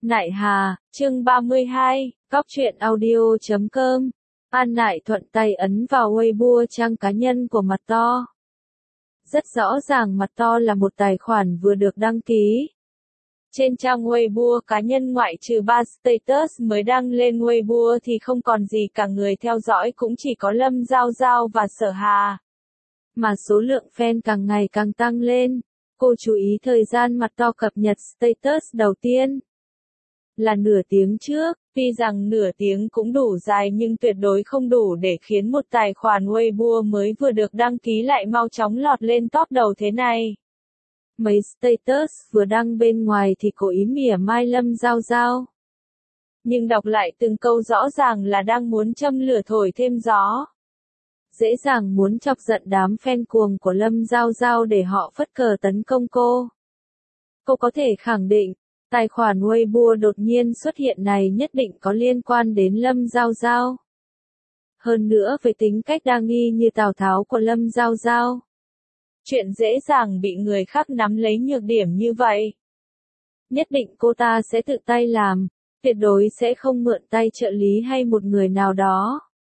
Nại Hà, chương 32, Cóc truyện audio.com. An Nại thuận tay ấn vào Weibo trang cá nhân của Mặt To. Rất rõ ràng Mặt To là một tài khoản vừa được đăng ký. Trên trang Weibo cá nhân ngoại trừ 3 status mới đăng lên Weibo thì không còn gì cả, người theo dõi cũng chỉ có Lâm Giao Giao và Sở Hà. Mà số lượng fan càng ngày càng tăng lên. Cô chú ý thời gian Mặt To cập nhật status đầu tiên là nửa tiếng trước, tuy rằng nửa tiếng cũng đủ dài nhưng tuyệt đối không đủ để khiến một tài khoản Weibo mới vừa được đăng ký lại mau chóng lọt lên top đầu thế này. Mấy status vừa đăng bên ngoài thì cố ý mỉa mai Lâm Giao Giao. Nhưng đọc lại từng câu rõ ràng là đang muốn châm lửa thổi thêm gió. Dễ dàng muốn chọc giận đám fan cuồng của Lâm Giao Giao để họ phất cờ tấn công cô. Cô có thể khẳng định, tài khoản Weibo đột nhiên xuất hiện này nhất định có liên quan đến Lâm Giao Giao. Hơn nữa với tính cách đa nghi như Tào Tháo của Lâm Giao Giao, chuyện dễ dàng bị người khác nắm lấy nhược điểm như vậy. Nhất định cô ta sẽ tự tay làm, tuyệt đối sẽ không mượn tay trợ lý hay một người nào đó.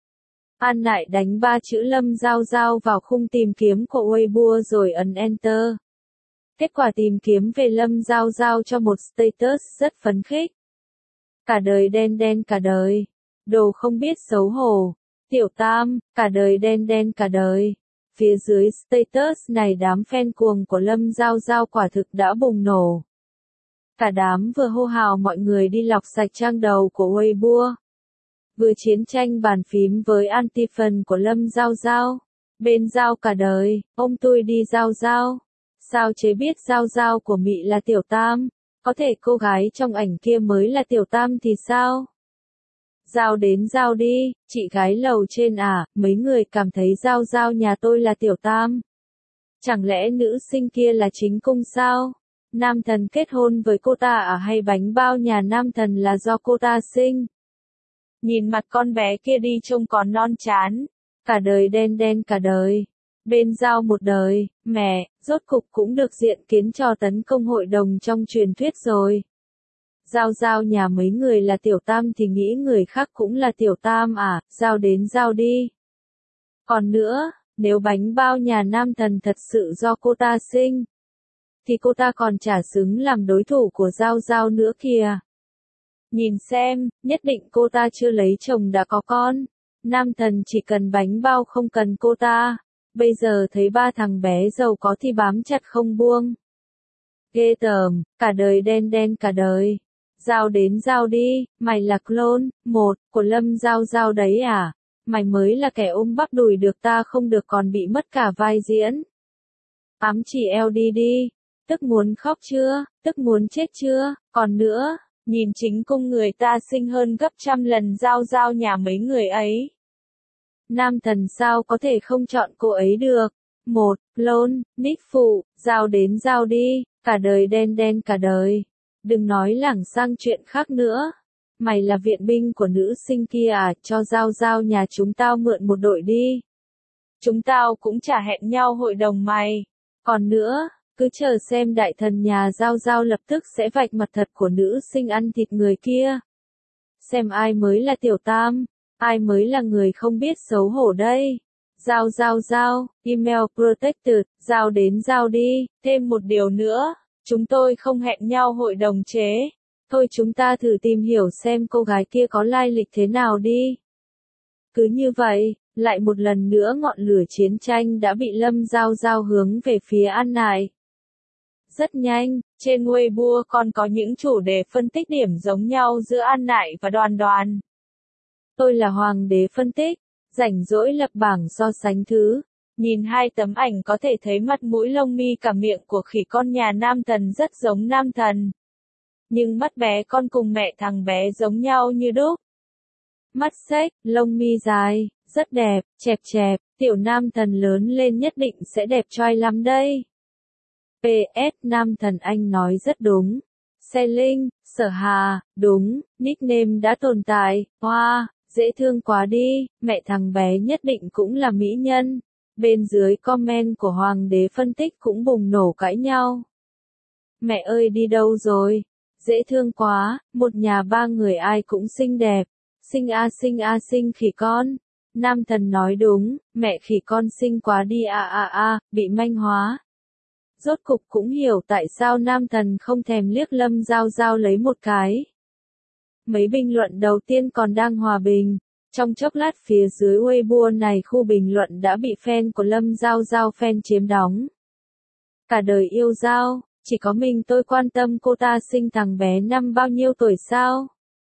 An Nại đánh 3 chữ Lâm Giao Giao vào khung tìm kiếm của Weibo rồi ấn Enter. Kết quả tìm kiếm về Lâm Giao Giao cho một status rất phấn khích. Cả đời đen đen cả đời. Đồ không biết xấu hổ. Tiểu Tam, cả đời đen đen cả đời. Phía dưới status này đám fan cuồng của Lâm Giao Giao quả thực đã bùng nổ. Cả đám vừa hô hào mọi người đi lọc sạch trang đầu của Weibo, vừa chiến tranh bàn phím với anti-fan của Lâm Giao Giao. Bên Giao cả đời, ông tôi đi Giao Giao. Sao chế biết Giao Giao của Mị là Tiểu Tam? Có thể cô gái trong ảnh kia mới là Tiểu Tam thì sao? Giao đến Giao đi, chị gái lầu trên à, mấy người cảm thấy Giao Giao nhà tôi là Tiểu Tam. Chẳng lẽ nữ sinh kia là chính cung sao? Nam thần kết hôn với cô ta à, hay bánh bao nhà nam thần là do cô ta sinh? Nhìn mặt con bé kia đi trông còn non chán. Cả đời đen đen cả đời. Bên Giao một đời, mẹ, rốt cục cũng được diện kiến cho tấn công hội đồng trong truyền thuyết rồi. Giao Giao nhà mấy người là Tiểu Tam thì nghĩ người khác cũng là Tiểu Tam à, Giao đến Giao đi. Còn nữa, nếu bánh bao nhà nam thần thật sự do cô ta sinh, thì cô ta còn chả xứng làm đối thủ của Giao Giao nữa kìa. Nhìn xem, nhất định cô ta chưa lấy chồng đã có con. Nam thần chỉ cần bánh bao không cần cô ta. Bây giờ thấy ba thằng bé giàu có thì bám chặt không buông. Ghê tởm, cả đời đen đen cả đời. Giao đến Giao đi, mày là clone, một, của Lâm Giao Giao đấy à? Mày mới là kẻ ôm bắp đùi được ta không được còn bị mất cả vai diễn. Ám chỉ eo đi đi, tức muốn khóc chưa, tức muốn chết chưa, còn nữa, nhìn chính cung người ta xinh hơn gấp trăm lần Giao Giao nhà mấy người ấy. Nam thần sao có thể không chọn cô ấy được? Một, clone, nick phụ, Giao đến Giao đi, cả đời đen đen cả đời. Đừng nói lảng sang chuyện khác nữa. Mày là viện binh của nữ sinh kia à, cho Giao Giao nhà chúng tao mượn một đội đi. Chúng tao cũng chả hẹn nhau hội đồng mày. Còn nữa, cứ chờ xem đại thần nhà Giao Giao lập tức sẽ vạch mặt thật của nữ sinh ăn thịt người kia. Xem ai mới là Tiểu Tam. Ai mới là người không biết xấu hổ đây? Giao Giao Giao, email protected, Giao đến Giao đi, thêm một điều nữa, chúng tôi không hẹn nhau hội đồng chế. Thôi chúng ta thử tìm hiểu xem cô gái kia có lai lịch thế nào đi. Cứ như vậy, lại một lần nữa ngọn lửa chiến tranh đã bị Lâm Giao Giao hướng về phía An Nại. Rất nhanh, trên Weibo còn có những chủ đề phân tích điểm giống nhau giữa An Nại và Đoàn Đoàn. Tôi là Hoàng đế phân tích, rảnh rỗi lập bảng so sánh thứ. Nhìn hai tấm ảnh có thể thấy mặt mũi lông mi cả miệng của khỉ con nhà nam thần rất giống nam thần. Nhưng mắt bé con cùng mẹ thằng bé giống nhau như đúc. Mắt xếch, lông mi dài, rất đẹp, chẹp chẹp, tiểu nam thần lớn lên nhất định sẽ đẹp trai lắm đây. PS nam thần anh nói rất đúng. Xe Linh, Sở Hà, đúng, nickname đã tồn tại, hoa. Dễ thương quá đi, mẹ thằng bé nhất định cũng là mỹ nhân. Bên dưới comment của Hoàng đế phân tích cũng bùng nổ cãi nhau. Mẹ ơi đi đâu rồi? Dễ thương quá, một nhà ba người ai cũng xinh đẹp. Sinh khỉ con. Nam thần nói đúng, mẹ khỉ con xinh quá đi bị manh hóa. Rốt cục cũng hiểu tại sao nam thần không thèm liếc Lâm Giao Giao lấy một cái. Mấy bình luận đầu tiên còn đang hòa bình. Trong chốc lát phía dưới Weibo này khu bình luận đã bị fan của Lâm Giao Giao fan chiếm đóng. Cả đời yêu Giao, chỉ có mình tôi quan tâm cô ta sinh thằng bé năm bao nhiêu tuổi sao?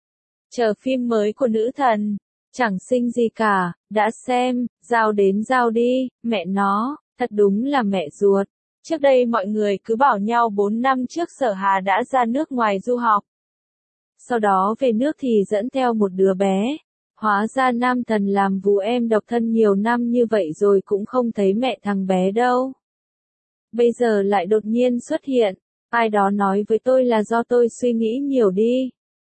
Chờ phim mới của nữ thần, chẳng sinh gì cả, đã xem, Giao đến Giao đi, mẹ nó, thật đúng là mẹ ruột. Trước đây mọi người cứ bảo nhau 4 năm trước Sở Hà đã ra nước ngoài du học. Sau đó về nước thì dẫn theo một đứa bé. Hóa ra nam thần làm vú em độc thân nhiều năm như vậy rồi cũng không thấy mẹ thằng bé đâu. Bây giờ lại đột nhiên xuất hiện, ai đó nói với tôi là do tôi suy nghĩ nhiều đi.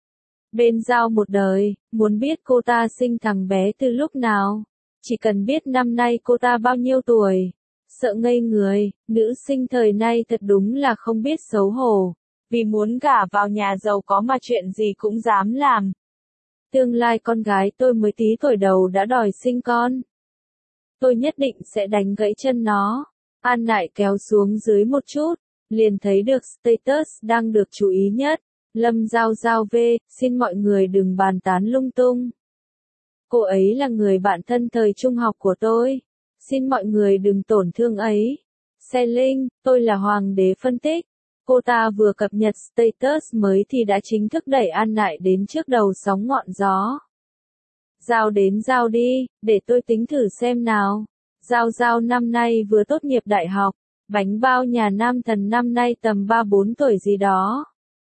Bên Giao một đời, muốn biết cô ta sinh thằng bé từ lúc nào. Chỉ cần biết năm nay cô ta bao nhiêu tuổi. Sợ ngây người, nữ sinh thời nay thật đúng là không biết xấu hổ. Vì muốn gả vào nhà giàu có mà chuyện gì cũng dám làm. Tương lai con gái tôi mới tí tuổi đầu đã đòi sinh con. Tôi nhất định sẽ đánh gãy chân nó. An Nại kéo xuống dưới một chút, liền thấy được status đang được chú ý nhất. Lâm Giao Giao V, xin mọi người đừng bàn tán lung tung. Cô ấy là người bạn thân thời trung học của tôi. Xin mọi người đừng tổn thương ấy. Xe Linh, tôi là Hoàng đế phân tích. Cô ta vừa cập nhật status mới thì đã chính thức đẩy An Nại đến trước đầu sóng ngọn gió. Giao đến Giao đi, để tôi tính thử xem nào. Giao Giao năm nay vừa tốt nghiệp đại học, bánh bao nhà nam thần năm nay tầm 3-4 tuổi gì đó.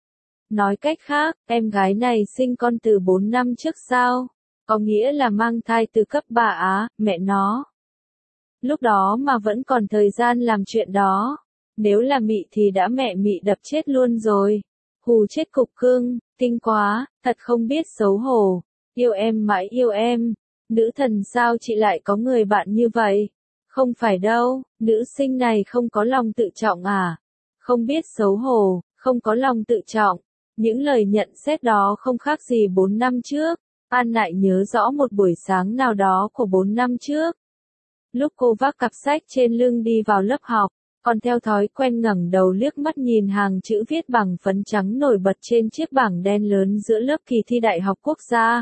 Nói cách khác, em gái này sinh con từ 4 năm trước sao? Có nghĩa là mang thai từ cấp 3 á, mẹ nó. Lúc đó mà vẫn còn thời gian làm chuyện đó. Nếu là mị thì đã mẹ mị đập chết luôn rồi. Hù chết cục cưng, kinh quá, thật không biết xấu hổ. Yêu em mãi yêu em. Nữ thần sao chị lại có người bạn như vậy? Không phải đâu, nữ sinh này không có lòng tự trọng à? Không biết xấu hổ, không có lòng tự trọng. Những lời nhận xét đó không khác gì 4 năm trước. An Nại nhớ rõ một buổi sáng nào đó của 4 năm trước. Lúc cô vác cặp sách trên lưng đi vào lớp học, còn theo thói quen ngẩng đầu liếc mắt nhìn hàng chữ viết bằng phấn trắng nổi bật trên chiếc bảng đen lớn giữa lớp kỳ thi Đại học Quốc gia.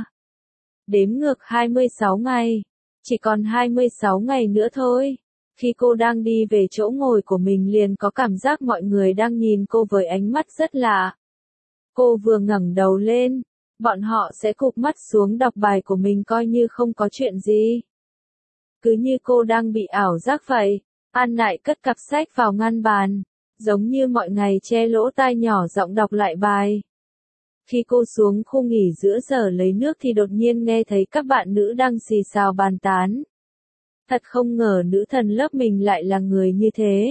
Đếm ngược 26 ngày. Chỉ còn 26 ngày nữa thôi. Khi cô đang đi về chỗ ngồi của mình liền có cảm giác mọi người đang nhìn cô với ánh mắt rất lạ. Cô vừa ngẩng đầu lên, bọn họ sẽ cụp mắt xuống đọc bài của mình coi như không có chuyện gì. Cứ như cô đang bị ảo giác vậy. An Nại cất cặp sách vào ngăn bàn, giống như mọi ngày che lỗ tai nhỏ giọng đọc lại bài. Khi cô xuống khu nghỉ giữa giờ lấy nước thì đột nhiên nghe thấy các bạn nữ đang xì xào bàn tán. Thật không ngờ nữ thần lớp mình lại là người như thế.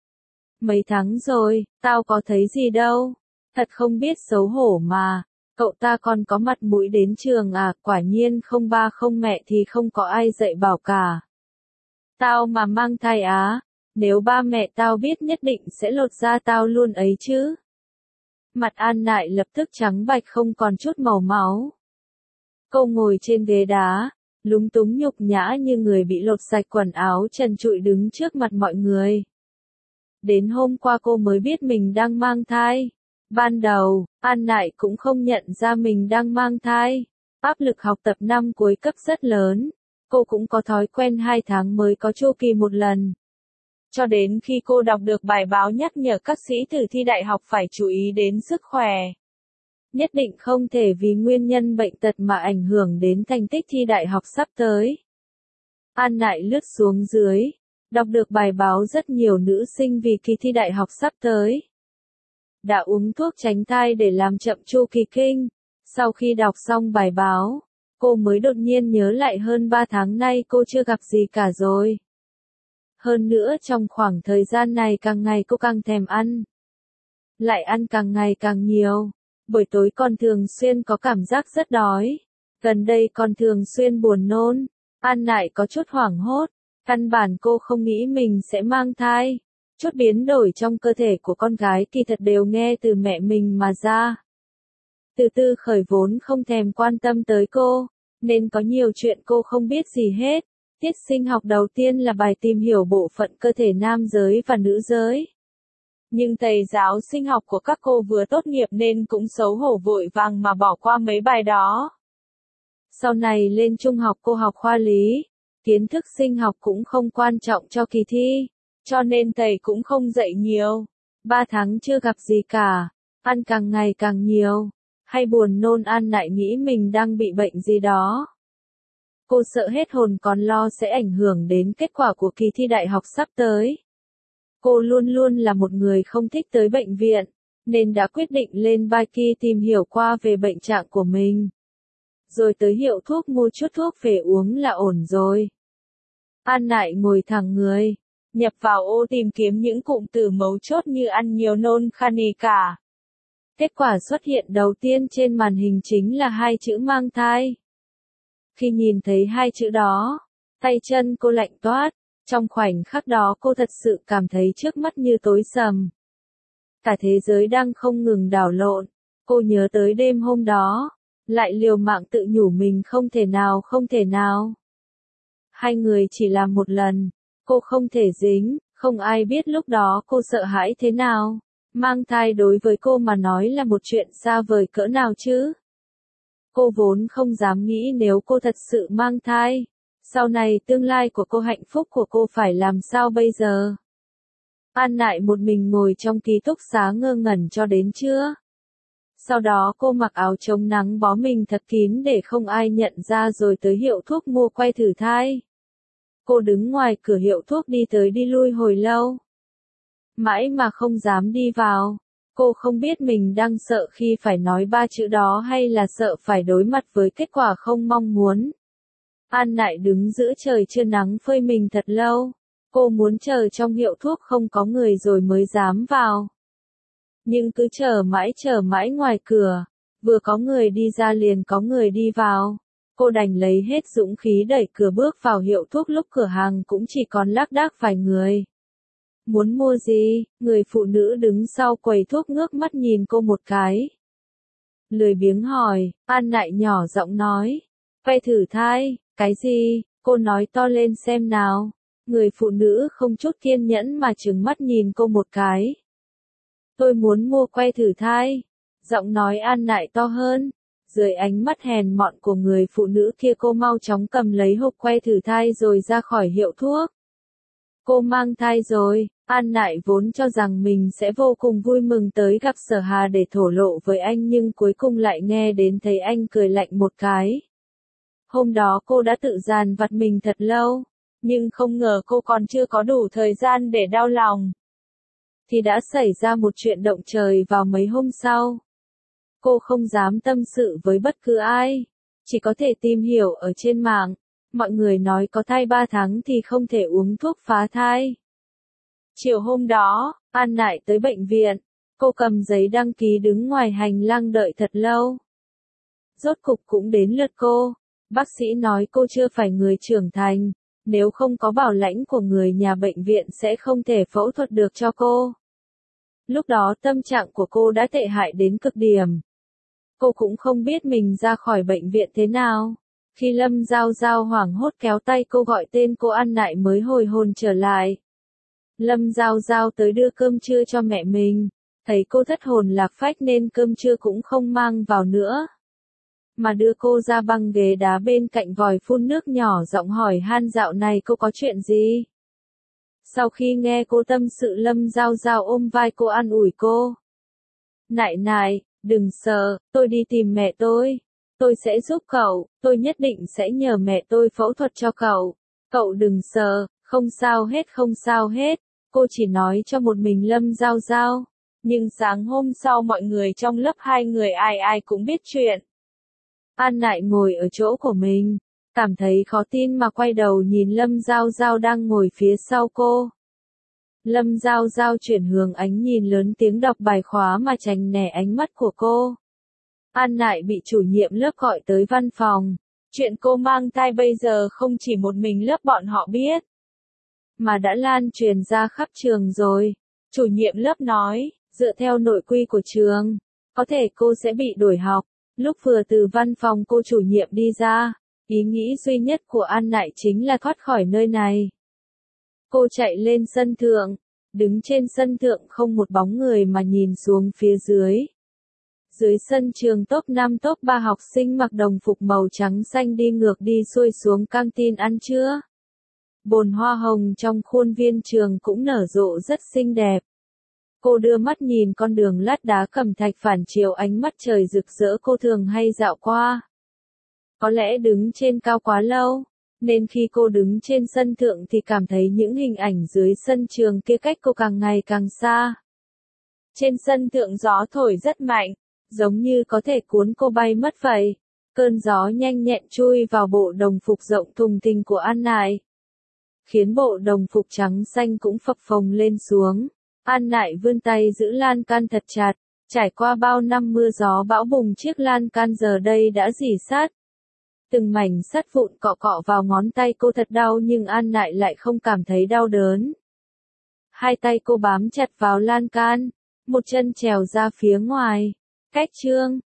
Mấy tháng rồi, tao có thấy gì đâu. Thật không biết xấu hổ mà. Cậu ta còn có mặt mũi đến trường à, quả nhiên không ba không mẹ thì không có ai dạy bảo cả. Tao mà mang thai á, nếu ba mẹ tao biết nhất định sẽ lột da tao luôn ấy chứ. Mặt An Nại lập tức trắng bạch không còn chút màu máu. Cô ngồi trên ghế đá, lúng túng nhục nhã như người bị lột sạch quần áo trần trụi đứng trước mặt mọi người. Đến hôm qua cô mới biết mình đang mang thai. Ban đầu, An Nại cũng không nhận ra mình đang mang thai. Áp lực học tập năm cuối cấp rất lớn. Cô cũng có thói quen 2 tháng mới có chu kỳ một lần. Cho đến khi cô đọc được bài báo nhắc nhở các sĩ tử thi đại học phải chú ý đến sức khỏe. Nhất định không thể vì nguyên nhân bệnh tật mà ảnh hưởng đến thành tích thi đại học sắp tới. An Nại lướt xuống dưới, đọc được bài báo rất nhiều nữ sinh vì kỳ thi đại học sắp tới đã uống thuốc tránh thai để làm chậm chu kỳ kinh. Sau khi đọc xong bài báo, cô mới đột nhiên nhớ lại hơn 3 tháng nay cô chưa gặp gì cả rồi. Hơn nữa trong khoảng thời gian này càng ngày cô càng thèm ăn. Lại ăn càng ngày càng nhiều. Buổi tối còn thường xuyên có cảm giác rất đói. Gần đây còn thường xuyên buồn nôn. An Nại có chút hoảng hốt. Căn bản cô không nghĩ mình sẽ mang thai. chút biến đổi trong cơ thể của con gái kỳ thật đều nghe từ mẹ mình mà ra. Từ từ khởi vốn không thèm quan tâm tới cô, nên có nhiều chuyện cô không biết gì hết. Tiết sinh học đầu tiên là bài tìm hiểu bộ phận cơ thể nam giới và nữ giới. Nhưng thầy giáo sinh học của các cô vừa tốt nghiệp nên cũng xấu hổ vội vàng mà bỏ qua mấy bài đó. Sau này lên trung học cô học khoa lý, kiến thức sinh học cũng không quan trọng cho kỳ thi, cho nên thầy cũng không dạy nhiều. 3 tháng chưa gặp gì cả, ăn càng ngày càng nhiều, hay buồn nôn An lại nghĩ mình đang bị bệnh gì đó. Cô sợ hết hồn còn lo sẽ ảnh hưởng đến kết quả của kỳ thi đại học sắp tới. Cô luôn luôn là một người không thích tới bệnh viện, nên đã quyết định lên Viki tìm hiểu qua về bệnh trạng của mình. Rồi tới hiệu thuốc mua chút thuốc về uống là ổn rồi. An lại ngồi thẳng người, nhập vào ô tìm kiếm những cụm từ mấu chốt như ăn nhiều nôn khani cả. Kết quả xuất hiện đầu tiên trên màn hình chính là 2 chữ mang thai. Khi nhìn thấy 2 chữ đó, tay chân cô lạnh toát, trong khoảnh khắc đó cô thật sự cảm thấy trước mắt như tối sầm. Cả thế giới đang không ngừng đảo lộn, cô nhớ tới đêm hôm đó, lại liều mạng tự nhủ mình không thể nào. 2 người chỉ làm một lần, cô không thể dính, không ai biết lúc đó cô sợ hãi thế nào. Mang thai đối với cô mà nói là một chuyện xa vời cỡ nào chứ. Cô vốn không dám nghĩ nếu cô thật sự mang thai, sau này tương lai của cô, hạnh phúc của cô phải làm sao bây giờ. An lại một mình ngồi trong ký túc xá ngơ ngẩn cho đến trưa. Sau đó cô mặc áo chống nắng bó mình thật kín để không ai nhận ra rồi tới hiệu thuốc mua que thử thai. Cô đứng ngoài cửa hiệu thuốc đi tới đi lui hồi lâu. Mãi mà không dám đi vào. Cô không biết mình đang sợ khi phải nói 3 chữ đó hay là sợ phải đối mặt với kết quả không mong muốn. An lại đứng giữa trời trưa nắng phơi mình thật lâu. Cô muốn chờ trong hiệu thuốc không có người rồi mới dám vào. Nhưng cứ chờ mãi ngoài cửa. Vừa có người đi ra liền có người đi vào. Cô đành lấy hết dũng khí đẩy cửa bước vào hiệu thuốc lúc cửa hàng cũng chỉ còn lác đác vài người. Muốn mua gì? Người phụ nữ đứng sau quầy thuốc ngước mắt nhìn cô một cái. Lười biếng hỏi, An lại nhỏ giọng nói. Que thử thai, cái gì? Cô nói to lên xem nào. Người phụ nữ không chút kiên nhẫn mà trừng mắt nhìn cô một cái. Tôi muốn mua que thử thai. Giọng nói An lại to hơn. Dưới ánh mắt hèn mọn của người phụ nữ kia cô mau chóng cầm lấy hộp que thử thai rồi ra khỏi hiệu thuốc. Cô mang thai rồi. An lại vốn cho rằng mình sẽ vô cùng vui mừng tới gặp Sở Hà để thổ lộ với anh nhưng cuối cùng lại nghe đến thấy anh cười lạnh một cái. Hôm đó cô đã tự dằn vặt mình thật lâu, nhưng không ngờ cô còn chưa có đủ thời gian để đau lòng. Thì đã xảy ra một chuyện động trời vào mấy hôm sau. Cô không dám tâm sự với bất cứ ai, chỉ có thể tìm hiểu ở trên mạng. Mọi người nói có thai 3 tháng thì không thể uống thuốc phá thai. Chiều hôm đó, An lại tới bệnh viện, cô cầm giấy đăng ký đứng ngoài hành lang đợi thật lâu. Rốt cục cũng đến lượt cô, bác sĩ nói cô chưa phải người trưởng thành, nếu không có bảo lãnh của người nhà bệnh viện sẽ không thể phẫu thuật được cho cô. Lúc đó tâm trạng của cô đã tệ hại đến cực điểm. Cô cũng không biết mình ra khỏi bệnh viện thế nào. Khi Lâm Giao Giao hoảng hốt kéo tay cô gọi tên cô An lại mới hồi hồn trở lại. Lâm Giao Giao tới đưa cơm trưa cho mẹ mình, thấy cô thất hồn lạc phách nên cơm trưa cũng không mang vào nữa. Mà đưa cô ra băng ghế đá bên cạnh vòi phun nước nhỏ giọng hỏi han dạo này cô có chuyện gì. Sau khi nghe cô tâm sự Lâm Giao Giao ôm vai cô an ủi cô. Nại nại, đừng sợ, tôi đi tìm mẹ tôi sẽ giúp cậu, tôi nhất định sẽ nhờ mẹ tôi phẫu thuật cho cậu. Cậu đừng sợ, không sao hết, cô chỉ nói cho một mình Lâm Giao Giao. Nhưng sáng hôm sau mọi người trong lớp 2 người ai cũng biết chuyện. An lại ngồi ở chỗ của mình, cảm thấy khó tin mà quay đầu nhìn Lâm Giao Giao đang ngồi phía sau cô. Lâm Giao Giao chuyển hướng ánh nhìn lớn tiếng đọc bài khóa mà tránh né ánh mắt của cô. An lại bị chủ nhiệm lớp gọi tới văn phòng. Chuyện cô mang thai bây giờ không chỉ một mình lớp bọn họ biết. mà đã lan truyền ra khắp trường rồi. Chủ nhiệm lớp nói, dựa theo nội quy của trường, có thể cô sẽ bị đổi học. Lúc vừa từ văn phòng cô chủ nhiệm đi ra, ý nghĩ duy nhất của An Nại chính là thoát khỏi nơi này. Cô chạy lên sân thượng, đứng trên sân thượng không một bóng người mà nhìn xuống phía dưới. Dưới sân trường top 5 top 3 học sinh mặc đồng phục màu trắng xanh đi ngược đi xuôi xuống căng tin ăn trưa. Bồn hoa hồng trong khuôn viên trường cũng nở rộ rất xinh đẹp. Cô đưa mắt nhìn con đường lát đá cẩm thạch phản chiếu ánh mắt trời rực rỡ cô thường hay dạo qua. Có lẽ đứng trên cao quá lâu, nên khi cô đứng trên sân thượng thì cảm thấy những hình ảnh dưới sân trường kia cách cô càng ngày càng xa. Trên sân thượng gió thổi rất mạnh, giống như có thể cuốn cô bay mất vậy. Cơn gió nhanh nhẹn chui vào bộ đồng phục rộng thùng thình của An Nại, khiến bộ đồng phục trắng xanh cũng phập phồng lên xuống. An Nại vươn tay giữ lan can thật chặt, trải qua bao năm mưa gió bão bùng chiếc lan can giờ đây đã rỉ sắt. Từng mảnh sắt vụn cọ cọ vào ngón tay cô thật đau nhưng An Nại lại không cảm thấy đau đớn. Hai tay cô bám chặt vào lan can, một chân trèo ra phía ngoài. Cách chương